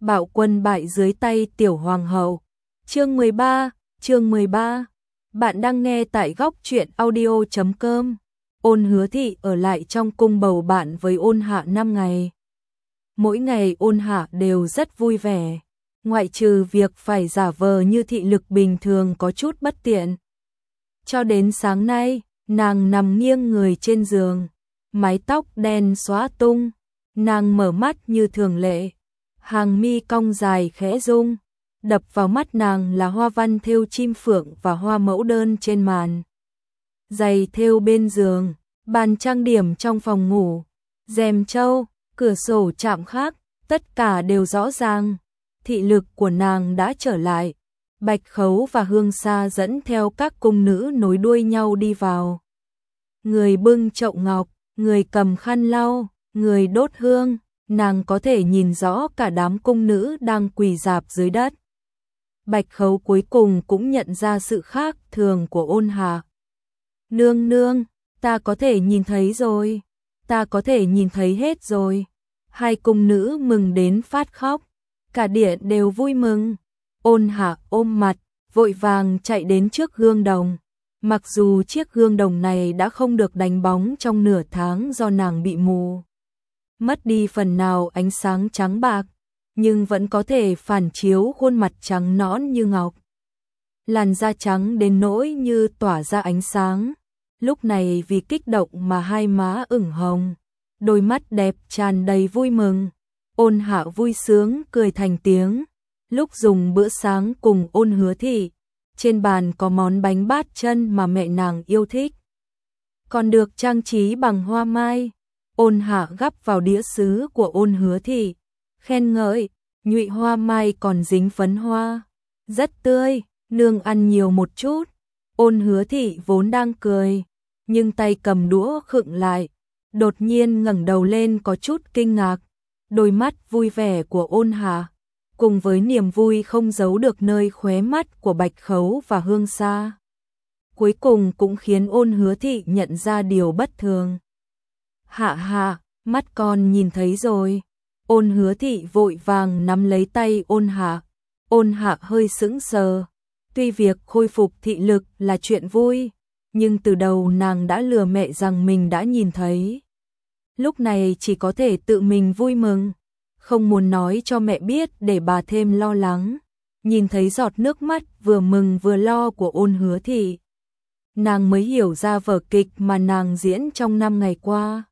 Bạo quân bại dưới tay tiểu hoàng hậu. Chương 13. Bạn đang nghe tại góc truyện audio.com. Ôn Hứa Thị ở lại trong cung bầu bạn với Ôn Hạ 5 ngày. Mỗi ngày Ôn Hạ đều rất vui vẻ, ngoại trừ việc phải giả vờ như thị lực bình thường có chút bất tiện. Cho đến sáng nay, nàng nằm nghiêng người trên giường, mái tóc đen xõa tung, nàng mở mắt như thường lệ, hàng mi cong dài khẽ rung, đập vào mắt nàng là hoa văn thêu chim phượng và hoa mẫu đơn trên màn giày thêu bên giường, bàn trang điểm trong phòng ngủ, rèm trâu, cửa sổ chạm khắc, tất cả đều rõ ràng. Thị lực của nàng đã trở lại. Bạch Khấu và Hương Sa dẫn theo các cung nữ nối đuôi nhau đi vào. Người bưng chậu ngọc, người cầm khăn lau, người đốt hương, nàng có thể nhìn rõ cả đám cung nữ đang quỳ rạp dưới đất. Bạch Khấu cuối cùng cũng nhận ra sự khác thường của Ôn Hạ. Nương nương, ta có thể nhìn thấy rồi, ta có thể nhìn thấy hết rồi. Hai cung nữ mừng đến phát khóc, cả điện đều vui mừng. Ôn Hạ ôm mặt, vội vàng chạy đến trước gương đồng. Mặc dù chiếc gương đồng này đã không được đánh bóng trong nửa tháng do nàng bị mù, mất đi phần nào ánh sáng trắng bạc, nhưng vẫn có thể phản chiếu khuôn mặt trắng nõn như ngọc. Làn da trắng đến nỗi như tỏa ra ánh sáng. Lúc này vì kích động mà hai má ửng hồng, đôi mắt đẹp tràn đầy vui mừng. Ôn Hạ vui sướng cười thành tiếng. Lúc dùng bữa sáng cùng Ôn Hứa Thị, trên bàn có món bánh bát chân mà mẹ nàng yêu thích, còn được trang trí bằng hoa mai. Ôn Hạ gắp vào đĩa sứ của Ôn Hứa Thị, khen ngợi, nhụy hoa mai còn dính phấn hoa, rất tươi, nương ăn nhiều một chút. Ôn Hứa Thị vốn đang cười, nhưng tay cầm đũa khựng lại, đột nhiên ngẩng đầu lên có chút kinh ngạc. Đôi mắt vui vẻ của Ôn Hạ cùng với niềm vui không giấu được nơi khóe mắt của Bạch Khấu và Hương Sa, cuối cùng cũng khiến Ôn Hứa Thị nhận ra điều bất thường. Hạ, mắt con nhìn thấy rồi. Ôn Hứa Thị vội vàng nắm lấy tay Ôn Hạ. Ôn Hạ hơi sững sờ. Tuy việc khôi phục thị lực là chuyện vui, nhưng từ đầu nàng đã lừa mẹ rằng mình đã nhìn thấy. Lúc này chỉ có thể tự mình vui mừng, không muốn nói cho mẹ biết để bà thêm lo lắng. Nhìn thấy giọt nước mắt vừa mừng vừa lo của Ôn Hứa Thị, nàng mới hiểu ra vở kịch mà nàng diễn trong 5 ngày qua.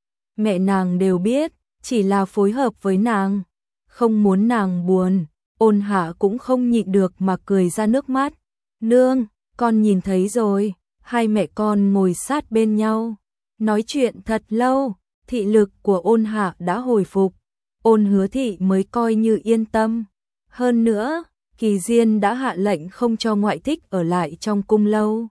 Mẹ nàng đều biết, chỉ là phối hợp với nàng, không muốn nàng buồn. Ôn Hạ cũng không nhịn được mà cười ra nước mắt. Nương, con nhìn thấy rồi. Hai mẹ con ngồi sát bên nhau, nói chuyện thật lâu. Thị lực của Ôn Hạ đã hồi phục, Ôn Hứa Thị mới coi như yên tâm. Hơn nữa, Kỳ Diên đã hạ lệnh không cho ngoại thích ở lại trong cung lâu,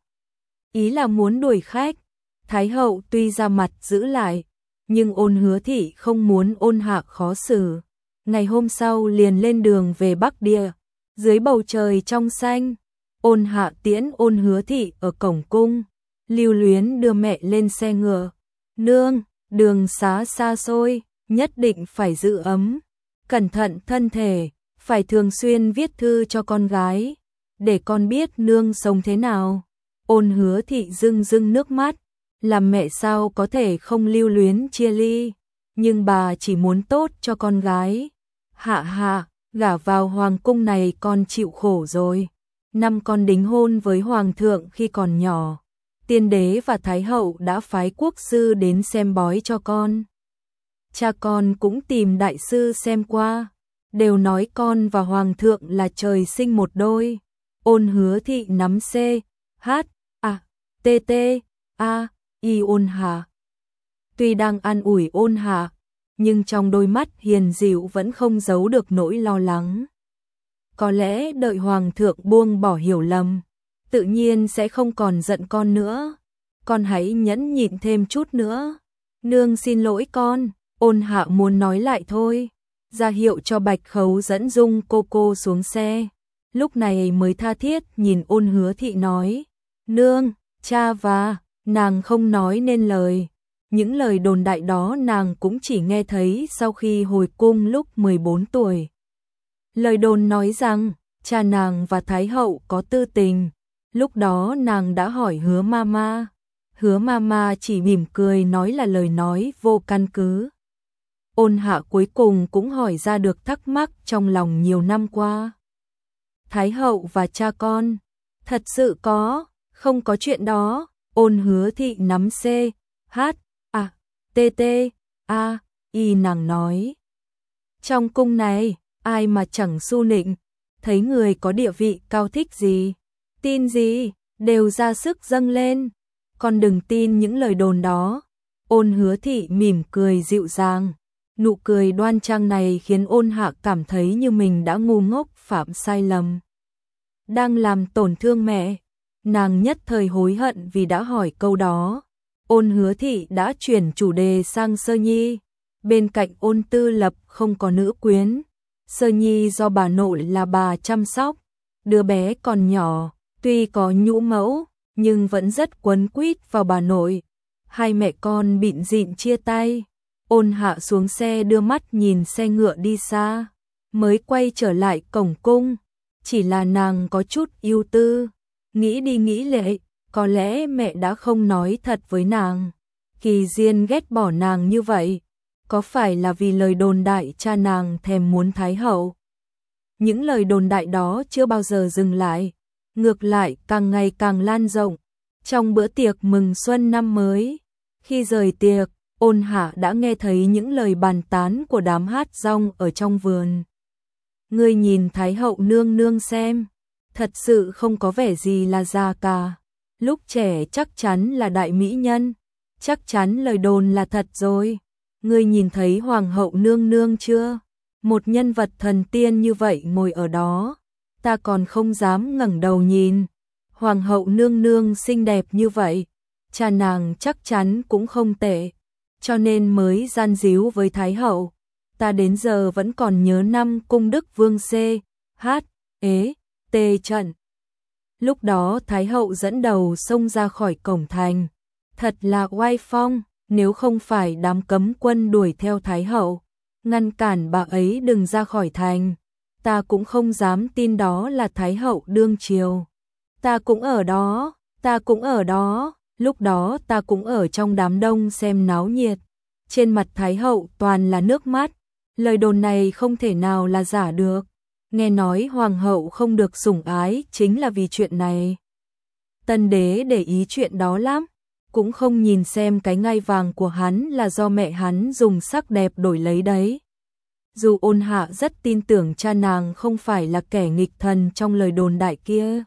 ý là muốn đuổi khách. Thái hậu tuy ra mặt giữ lại, nhưng Ôn Hứa Thị không muốn Ôn Hạ khó xử. Ngày hôm sau liền lên đường về Bắc Địa. Dưới bầu trời trong xanh, Ôn Hạ tiễn Ôn Hứa Thị ở cổng cung, lưu luyến đưa mẹ lên xe ngựa. Nương, đường xá xa xôi, nhất định phải giữ ấm, cẩn thận thân thể, phải thường xuyên viết thư cho con gái, để con biết nương sống thế nào. Ôn Hứa Thị rưng rưng nước mắt, làm mẹ sao có thể không lưu luyến chia ly, nhưng bà chỉ muốn tốt cho con gái. Hạ, gả vào hoàng cung này con chịu khổ rồi. Năm con đính hôn với hoàng thượng khi còn nhỏ, tiên đế và thái hậu đã phái quốc sư đến xem bói cho con. Cha con cũng tìm đại sư xem qua, đều nói con và hoàng thượng là trời sinh một đôi. Ôn Hứa Thị nắm C, H, A, T, T, A, I Ôn Hạ. Tuy đang an ủi Ôn Hạ, nhưng trong đôi mắt hiền dịu vẫn không giấu được nỗi lo lắng. Có lẽ đợi hoàng thượng buông bỏ hiểu lầm, tự nhiên sẽ không còn giận con nữa. Con hãy nhẫn nhịn thêm chút nữa. Nương xin lỗi con. Ôn Hạ muốn nói lại thôi, ra hiệu cho Bạch Khấu dẫn Dung cô xuống xe. Lúc này mới tha thiết nhìn Ôn Hứa Thị nói, nương, cha và, nàng không nói nên lời. Những lời đồn đại đó nàng cũng chỉ nghe thấy sau khi hồi cung lúc 14 tuổi. Lời đồn nói rằng cha nàng và Thái hậu có tư tình. Lúc đó nàng đã hỏi Hứa Mama. Hứa Mama chỉ mỉm cười nói là lời nói vô căn cứ. Ôn Hạ cuối cùng cũng hỏi ra được thắc mắc trong lòng nhiều năm qua. Thái hậu và cha con, thật sự không có chuyện đó. Ôn Hứa Thị nắm C, H, A, T, T, A, Y nàng nói. Trong cung này, ai mà chẳng su nịnh, thấy người có địa vị cao thích gì, tin gì, đều ra sức dâng lên. Con đừng tin những lời đồn đó. Ôn Hứa Thị mỉm cười dịu dàng. Nụ cười đoan trang này khiến Ôn Hạ cảm thấy như mình đã ngu ngốc phạm sai lầm, đang làm tổn thương mẹ. Nàng nhất thời hối hận vì đã hỏi câu đó. Ôn Hứa Thị đã chuyển chủ đề sang Sơ Nhi. Bên cạnh Ôn Tư Lập không có nữ quyến. Sơ Nhi do bà nội là bà chăm sóc. Đứa bé còn nhỏ, tuy có nhũ mẫu, nhưng vẫn rất quấn quýt vào bà nội. Hai mẹ con bịn dịn chia tay. Ôn Hạ xuống xe đưa mắt nhìn xe ngựa đi xa, mới quay trở lại cổng cung. Chỉ là nàng có chút ưu tư, nghĩ đi nghĩ lại, có lẽ mẹ đã không nói thật với nàng. Kỳ Diên ghét bỏ nàng như vậy, có phải là vì lời đồn đại cha nàng thèm muốn Thái hậu? Những lời đồn đại đó chưa bao giờ dừng lại, ngược lại càng ngày càng lan rộng. Trong bữa tiệc mừng xuân năm mới, khi rời tiệc, Ôn Hạ đã nghe thấy những lời bàn tán của đám hát rong ở trong vườn. Ngươi nhìn Thái hậu nương nương xem, thật sự không có vẻ gì là già cả. Lúc trẻ chắc chắn là đại mỹ nhân, chắc chắn lời đồn là thật rồi. Ngươi nhìn thấy hoàng hậu nương nương chưa? Một nhân vật thần tiên như vậy ngồi ở đó, ta còn không dám ngẩng đầu nhìn. Hoàng hậu nương nương xinh đẹp như vậy, cha nàng chắc chắn cũng không tệ, cho nên mới gian díu với Thái hậu. Ta đến giờ vẫn còn nhớ năm cung Đức Vương C, H, Ế, T trận. Lúc đó Thái hậu dẫn đầu xông ra khỏi cổng thành, thật là oai phong. Nếu không phải đám cấm quân đuổi theo Thái hậu, ngăn cản bà ấy đừng ra khỏi thành, ta cũng không dám tin đó là Thái hậu đương triều. Ta cũng ở đó, lúc đó ta cũng ở trong đám đông xem náo nhiệt. Trên mặt Thái hậu toàn là nước mắt, lời đồn này không thể nào là giả được. Nghe nói hoàng hậu không được sủng ái chính là vì chuyện này. Tân đế để ý chuyện đó lắm, cũng không nhìn xem cái ngai vàng của hắn là do mẹ hắn dùng sắc đẹp đổi lấy đấy. Dù Ôn Hạ rất tin tưởng cha nàng không phải là kẻ nghịch thần trong lời đồn đại kia,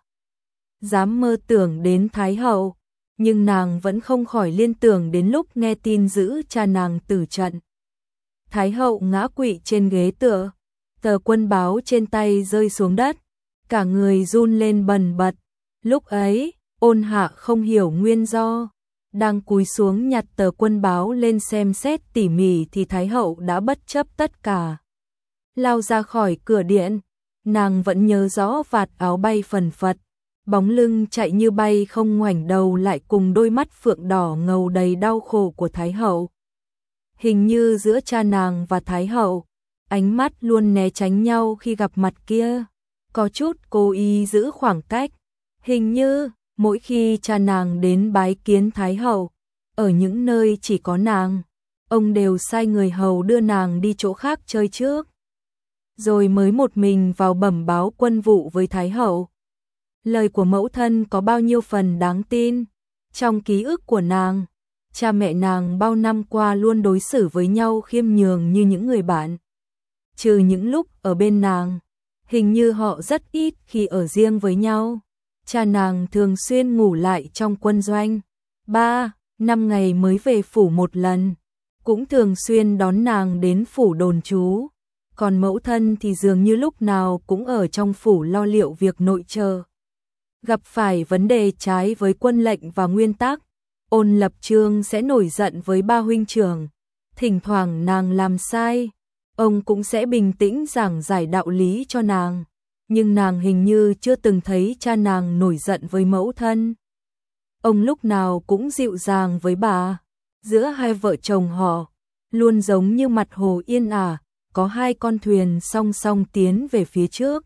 dám mơ tưởng đến Thái hậu, nhưng nàng vẫn không khỏi liên tưởng đến lúc nghe tin giữ cha nàng tử trận. Thái hậu ngã quỵ trên ghế tựa, tờ quân báo trên tay rơi xuống đất, cả người run lên bần bật. Lúc ấy, Ôn Hạ không hiểu nguyên do, đang cúi xuống nhặt tờ quân báo lên xem xét tỉ mỉ thì Thái hậu đã bất chấp tất cả, lao ra khỏi cửa điện. Nàng vẫn nhớ rõ vạt áo bay phần phật, bóng lưng chạy như bay không ngoảnh đầu lại cùng đôi mắt phượng đỏ ngầu đầy đau khổ của Thái hậu. Hình như giữa cha nàng và Thái hậu, ánh mắt luôn né tránh nhau khi gặp mặt kia, có chút cố ý giữ khoảng cách. Hình như mỗi khi cha nàng đến bái kiến Thái hậu, ở những nơi chỉ có nàng, ông đều sai người hầu đưa nàng đi chỗ khác chơi trước, rồi mới một mình vào bẩm báo quân vụ với Thái hậu. Lời của mẫu thân có bao nhiêu phần đáng tin. Trong ký ức của nàng, cha mẹ nàng bao năm qua luôn đối xử với nhau khiêm nhường như những người bạn. Trừ những lúc ở bên nàng, hình như họ rất ít khi ở riêng với nhau. Cha nàng thường xuyên ngủ lại trong quân doanh, 3-5 ngày mới về phủ một lần, cũng thường xuyên đón nàng đến phủ đồn trú. Còn mẫu thân thì dường như lúc nào cũng ở trong phủ lo liệu việc nội trợ. Gặp phải vấn đề trái với quân lệnh và nguyên tắc, Ôn Lập Chương sẽ nổi giận với ba huynh trưởng. Thỉnh thoảng nàng làm sai, ông cũng sẽ bình tĩnh giảng giải đạo lý cho nàng. Nhưng nàng hình như chưa từng thấy cha nàng nổi giận với mẫu thân. Ông lúc nào cũng dịu dàng với bà. Giữa hai vợ chồng họ, luôn giống như mặt hồ yên ả, có hai con thuyền song song tiến về phía trước.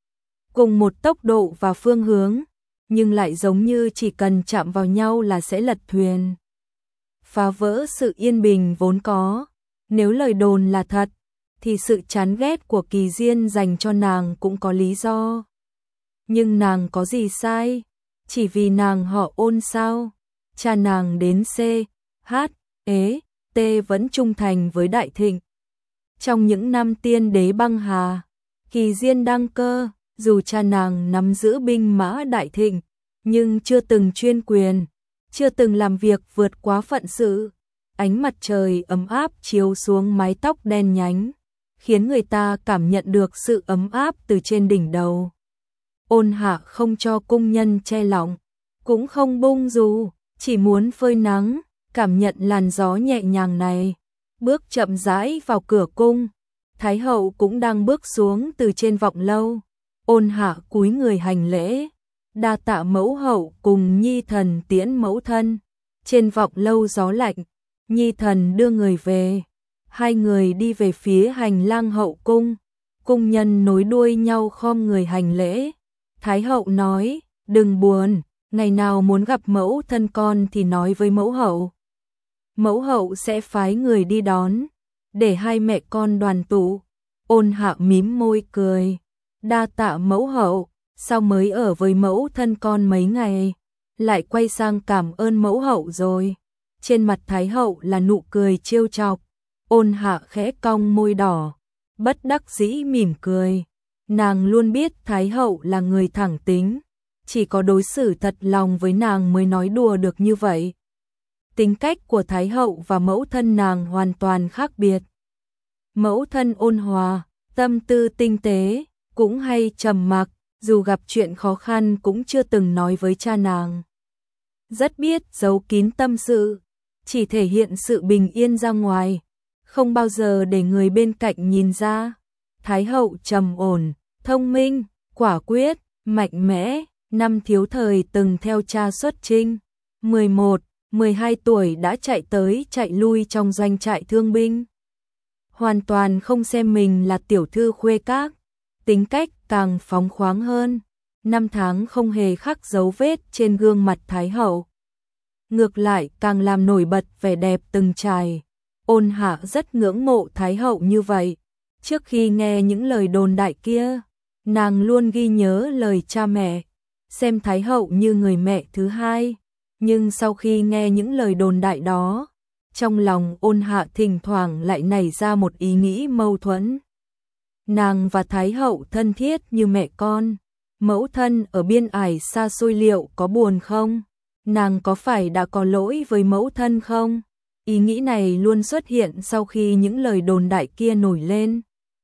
Cùng một tốc độ và phương hướng, nhưng lại giống như chỉ cần chạm vào nhau là sẽ lật thuyền. Phá vỡ sự yên bình vốn có. Nếu lời đồn là thật, thì sự chán ghét của Kỳ Diên dành cho nàng cũng có lý do. Nhưng nàng có gì sai? Chỉ vì nàng họ Ôn sao? Cha nàng đến C, H, E, T vẫn trung thành với Đại Thịnh. Trong những năm tiên đế băng hà, Kỳ Diên đăng cơ, dù cha nàng nắm giữ binh mã Đại Thịnh, nhưng chưa từng chuyên quyền, chưa từng làm việc vượt quá phận sự. Ánh mặt trời ấm áp chiếu xuống mái tóc đen nhánh, khiến người ta cảm nhận được sự ấm áp từ trên đỉnh đầu. Ôn Hạ không cho cung nhân che lọng, cũng không bung dù, chỉ muốn phơi nắng, cảm nhận làn gió nhẹ nhàng này. Bước chậm rãi vào cửa cung, Thái hậu cũng đang bước xuống từ trên vọng lâu. Ôn Hạ cúi người hành lễ, đa tạ mẫu hậu cùng nhi thần tiễn mẫu thân. Trên vọng lâu gió lạnh, nhi thần đưa người về. Hai người đi về phía hành lang hậu cung, cung nhân nối đuôi nhau khom người hành lễ. Thái hậu nói, đừng buồn, ngày nào muốn gặp mẫu thân con thì nói với mẫu hậu. Mẫu hậu sẽ phái người đi đón, để hai mẹ con đoàn tụ. Ôn Hạ mím môi cười, đa tạ mẫu hậu, sao mới ở với mẫu thân con mấy ngày, lại quay sang cảm ơn mẫu hậu rồi. Trên mặt Thái hậu là nụ cười trêu chọc. Ôn Hạ khẽ cong môi đỏ, bất đắc dĩ mỉm cười. Nàng luôn biết Thái hậu là người thẳng tính, chỉ có đối xử thật lòng với nàng mới nói đùa được như vậy. Tính cách của Thái hậu và mẫu thân nàng hoàn toàn khác biệt. Mẫu thân ôn hòa, tâm tư tinh tế, cũng hay trầm mặc, dù gặp chuyện khó khăn cũng chưa từng nói với cha nàng. Rất biết giấu kín tâm sự, chỉ thể hiện sự bình yên ra ngoài, không bao giờ để người bên cạnh nhìn ra. Thái hậu trầm ổn, thông minh, quả quyết, mạnh mẽ. Năm thiếu thời từng theo cha xuất chinh, 11, 12 tuổi đã chạy tới chạy lui trong doanh trại thương binh. Hoàn toàn không xem mình là tiểu thư khuê các, tính cách càng phóng khoáng hơn. Năm tháng không hề khắc dấu vết trên gương mặt Thái hậu, ngược lại càng làm nổi bật vẻ đẹp từng trải. Ôn Hạ rất ngưỡng mộ Thái hậu như vậy. Trước khi nghe những lời đồn đại kia, nàng luôn ghi nhớ lời cha mẹ, xem Thái hậu như người mẹ thứ hai. Nhưng sau khi nghe những lời đồn đại đó, trong lòng Ôn Hạ thỉnh thoảng lại nảy ra một ý nghĩ mâu thuẫn. Nàng và Thái hậu thân thiết như mẹ con, mẫu thân ở biên ải xa xôi liệu có buồn không? Nàng có phải đã có lỗi với mẫu thân không? Ý nghĩ này luôn xuất hiện sau khi những lời đồn đại kia nổi lên.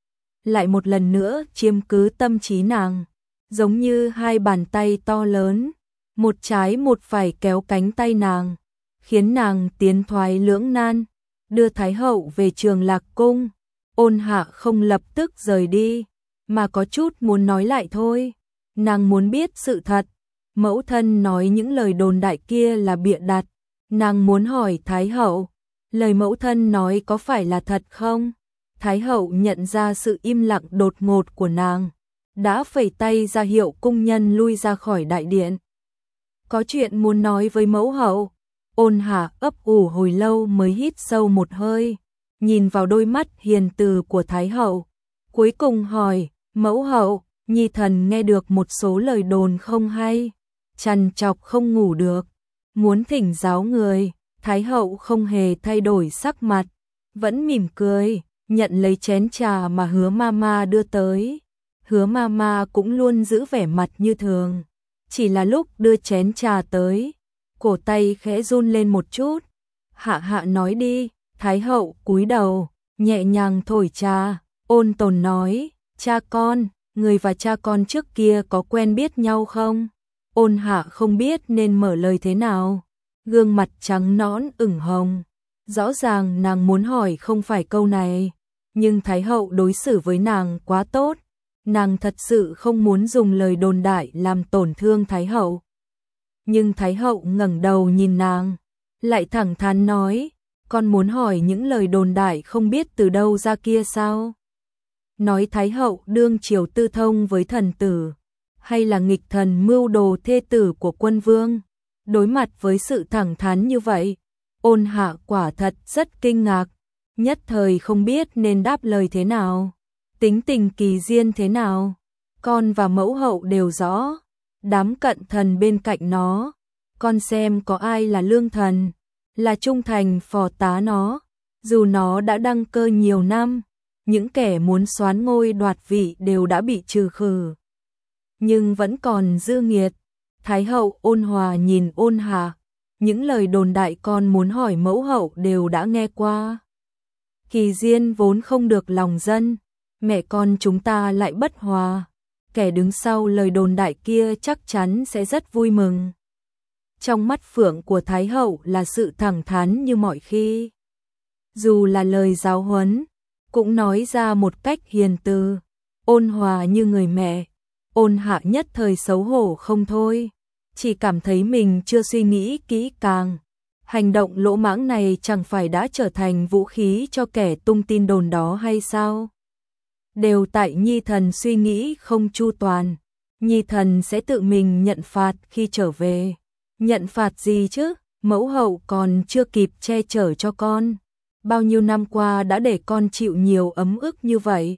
Lại một lần nữa chiếm cứ tâm trí nàng, giống như hai bàn tay to lớn, một trái một phải kéo cánh tay nàng, khiến nàng tiến thoái lưỡng nan. Đưa Thái hậu về Trường Lạc cung, Ôn Hạ không lập tức rời đi, mà có chút muốn nói lại thôi. Nàng muốn biết sự thật, mẫu thân nói những lời đồn đại kia là bịa đặt. Nàng muốn hỏi Thái hậu, lời mẫu thân nói có phải là thật không? Thái hậu nhận ra sự im lặng đột ngột của nàng, đã phẩy tay ra hiệu cung nhân lui ra khỏi đại điện. Có chuyện muốn nói với mẫu hậu. Ôn Hạ ấp ủ hồi lâu mới hít sâu một hơi, nhìn vào đôi mắt hiền từ của Thái hậu, cuối cùng hỏi, mẫu hậu, nhi thần nghe được một số lời đồn không hay, trằn trọc không ngủ được, muốn thỉnh giáo người. Thái hậu không hề thay đổi sắc mặt, vẫn mỉm cười, nhận lấy chén trà mà Hứa Mama đưa tới. Hứa Mama cũng luôn giữ vẻ mặt như thường, chỉ là lúc đưa chén trà tới, cổ tay khẽ run lên một chút. Hạ hạ nói đi. Thái hậu cúi đầu, nhẹ nhàng thổi trà, ôn tồn nói, cha con, người và cha con trước kia có quen biết nhau không? Ôn Hạ không biết nên mở lời thế nào, gương mặt trắng nõn ửng hồng. Rõ ràng nàng muốn hỏi không phải câu này, nhưng Thái hậu đối xử với nàng quá tốt, nàng thật sự không muốn dùng lời đồn đại làm tổn thương Thái hậu. Nhưng Thái hậu ngẩng đầu nhìn nàng, lại thẳng thắn nói, con muốn hỏi những lời đồn đại không biết từ đâu ra kia sao? nói Thái hậu đương triều tư thông với thần tử, hay là nghịch thần mưu đồ thê tử của quân vương. Đối mặt với sự thẳng thắn như vậy, Ôn Hạ quả thật rất kinh ngạc, nhất thời không biết nên đáp lời thế nào. Tính tình Kỳ Diên thế nào, con và mẫu hậu đều rõ, đám cận thần bên cạnh nó, con xem có ai là lương thần, là trung thành phò tá nó, dù nó đã đăng cơ nhiều năm, những kẻ muốn soán ngôi đoạt vị đều đã bị trừ khử, nhưng vẫn còn dư nghiệt. Thái hậu ôn hòa nhìn Ôn Hạ, những lời đồn đại con muốn hỏi mẫu hậu đều đã nghe qua. Kỳ Diên vốn không được lòng dân, mẹ con chúng ta lại bất hòa, kẻ đứng sau lời đồn đại kia chắc chắn sẽ rất vui mừng. Trong mắt phượng của Thái hậu là sự thẳng thắn như mọi khi. Dù là lời giáo huấn, cũng nói ra một cách hiền từ, ôn hòa như người mẹ. Ôn Hạ nhất thời xấu hổ không thôi, chỉ cảm thấy mình chưa suy nghĩ kỹ càng. Hành động lỗ mãng này chẳng phải đã trở thành vũ khí cho kẻ tung tin đồn đó hay sao? Đều tại Nhi thần suy nghĩ không chu toàn, Nhi thần sẽ tự mình nhận phạt khi trở về. Nhận phạt gì chứ, mẫu hậu còn chưa kịp che chở cho con. Bao nhiêu năm qua đã để con chịu nhiều ấm ức như vậy.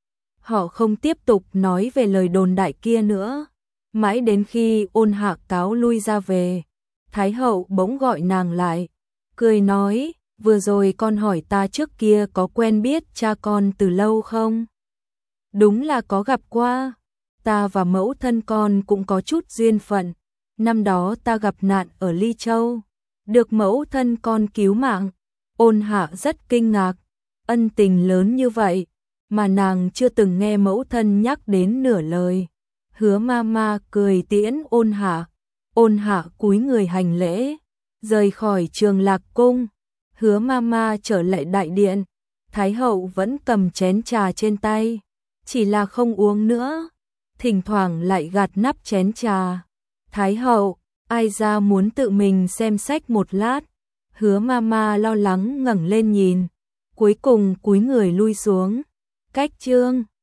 Họ không tiếp tục nói về lời đồn đại kia nữa. Mãi đến khi Ôn Hạ cáo lui ra về, Thái hậu bỗng gọi nàng lại, cười nói, vừa rồi con hỏi ta trước kia có quen biết cha con từ lâu không? Đúng là có gặp qua, ta và mẫu thân con cũng có chút duyên phận. Năm đó ta gặp nạn ở Ly Châu, được mẫu thân con cứu mạng. Ôn Hạ rất kinh ngạc, ân tình lớn như vậy mà nàng chưa từng nghe mẫu thân nhắc đến nửa lời. Hứa Mama cười tiễn Ôn Hạ. Ôn Hạ cúi người hành lễ, rời khỏi Trường Lạc cung. Hứa Mama trở lại đại điện, Thái hậu vẫn cầm chén trà trên tay, chỉ là không uống nữa, thỉnh thoảng lại gạt nắp chén trà. Thái hậu, ai ra muốn tự mình xem sách một lát. Hứa Mama lo lắng ngẩng lên nhìn, cuối cùng cúi người lui xuống. Cách chương